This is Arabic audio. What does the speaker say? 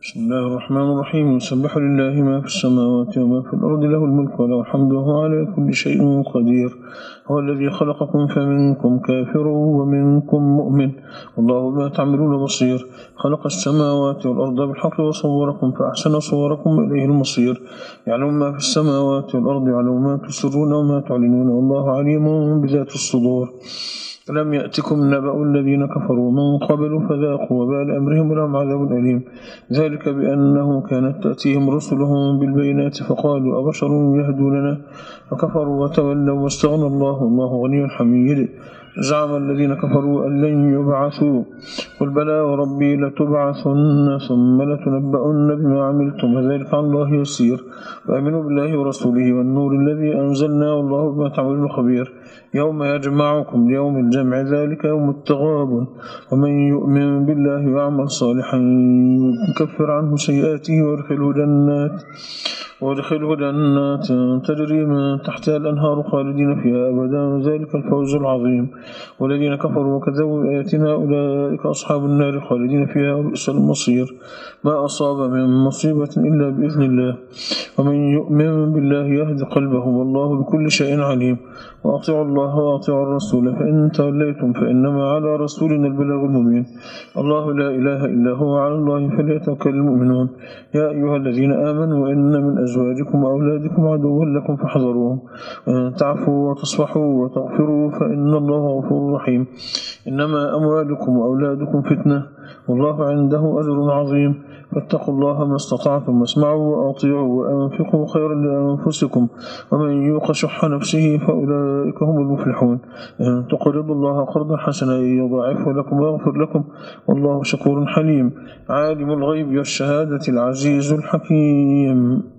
بسم الله الرحمن الرحيم. يسبح لله ما في السماوات وما في الأرض، له الملك وله الحمد وهو على كل شيء قدير. هو الذي خلقكم فمنكم كافر ومنكم مؤمن، والله بما تعملون بصير. خلق السماوات والأرض بالحق وصوركم فأحسن صوركم إليه المصير. يعلم ما في السماوات والأرض، يعلم ما تسرون وما تعلنون، والله عليم بذات الصدور. ألم يأتكم نبأ الذين كفروا من قبل فذاقوا وبال أمرهم ولهم عذاب أليم. ذلك بأنه كانت تأتيهم رسلهم بالبينات فقالوا أبشر يهدوننا فكفروا وتولوا واستغنى الله والله غني حميد. زعم الذين كفروا أن لن يبعثوا، قل بلى وربي لتبعثن ثم لتنبؤن بما عملتم وذلك على الله يسير. فآمنوا بالله ورسوله والنور الذي أنزلنا والله بما تعملون خبير. يوم يجمعكم ليوم الجمع ذلك يوم التغابن، ومن يؤمن بالله ويعمل صالحا يكفر عنه سيئاته ويدخله جنات تجري من تحتها الأنهار خالدين فيها أبدا، ذلك الفوز العظيم. والذين كفروا وكذبوا بآياتنا أولئك أصحاب النار خالدين فيها وبئس المصير. ما أصاب من مصيبة إلا بإذن الله، ومن يؤمن بالله يهد قلبه والله بكل شيء عليم. وأطيعوا الله وأطيعوا الرسول فإن توليتم فإنما على رسولنا البلاغ المبين. الله لا إله إلا هو، على الله فليتوكل المؤمنون. يا أيها الذين آمنوا إن من أزواجكم وأولادكم عدوا لكم فاحذروهم، وإن تعفوا وتصفحوا وتغفروا فإن الله غفور رحيم. إنما أموالكم وأولادكم فتنة والله عنده أجر عظيم. فاتقوا الله ما استطعتم واسمعوا وأطيعوا وأنفقوا خيرا لأنفسكم، ومن يوق شح نفسه فأولئك هم المفلحون. إن تقرضوا الله قرضا حسنا يضاعفه لكم ويغفر لكم والله شكور حليم. عالم الغيب والشهادة العزيز الحكيم.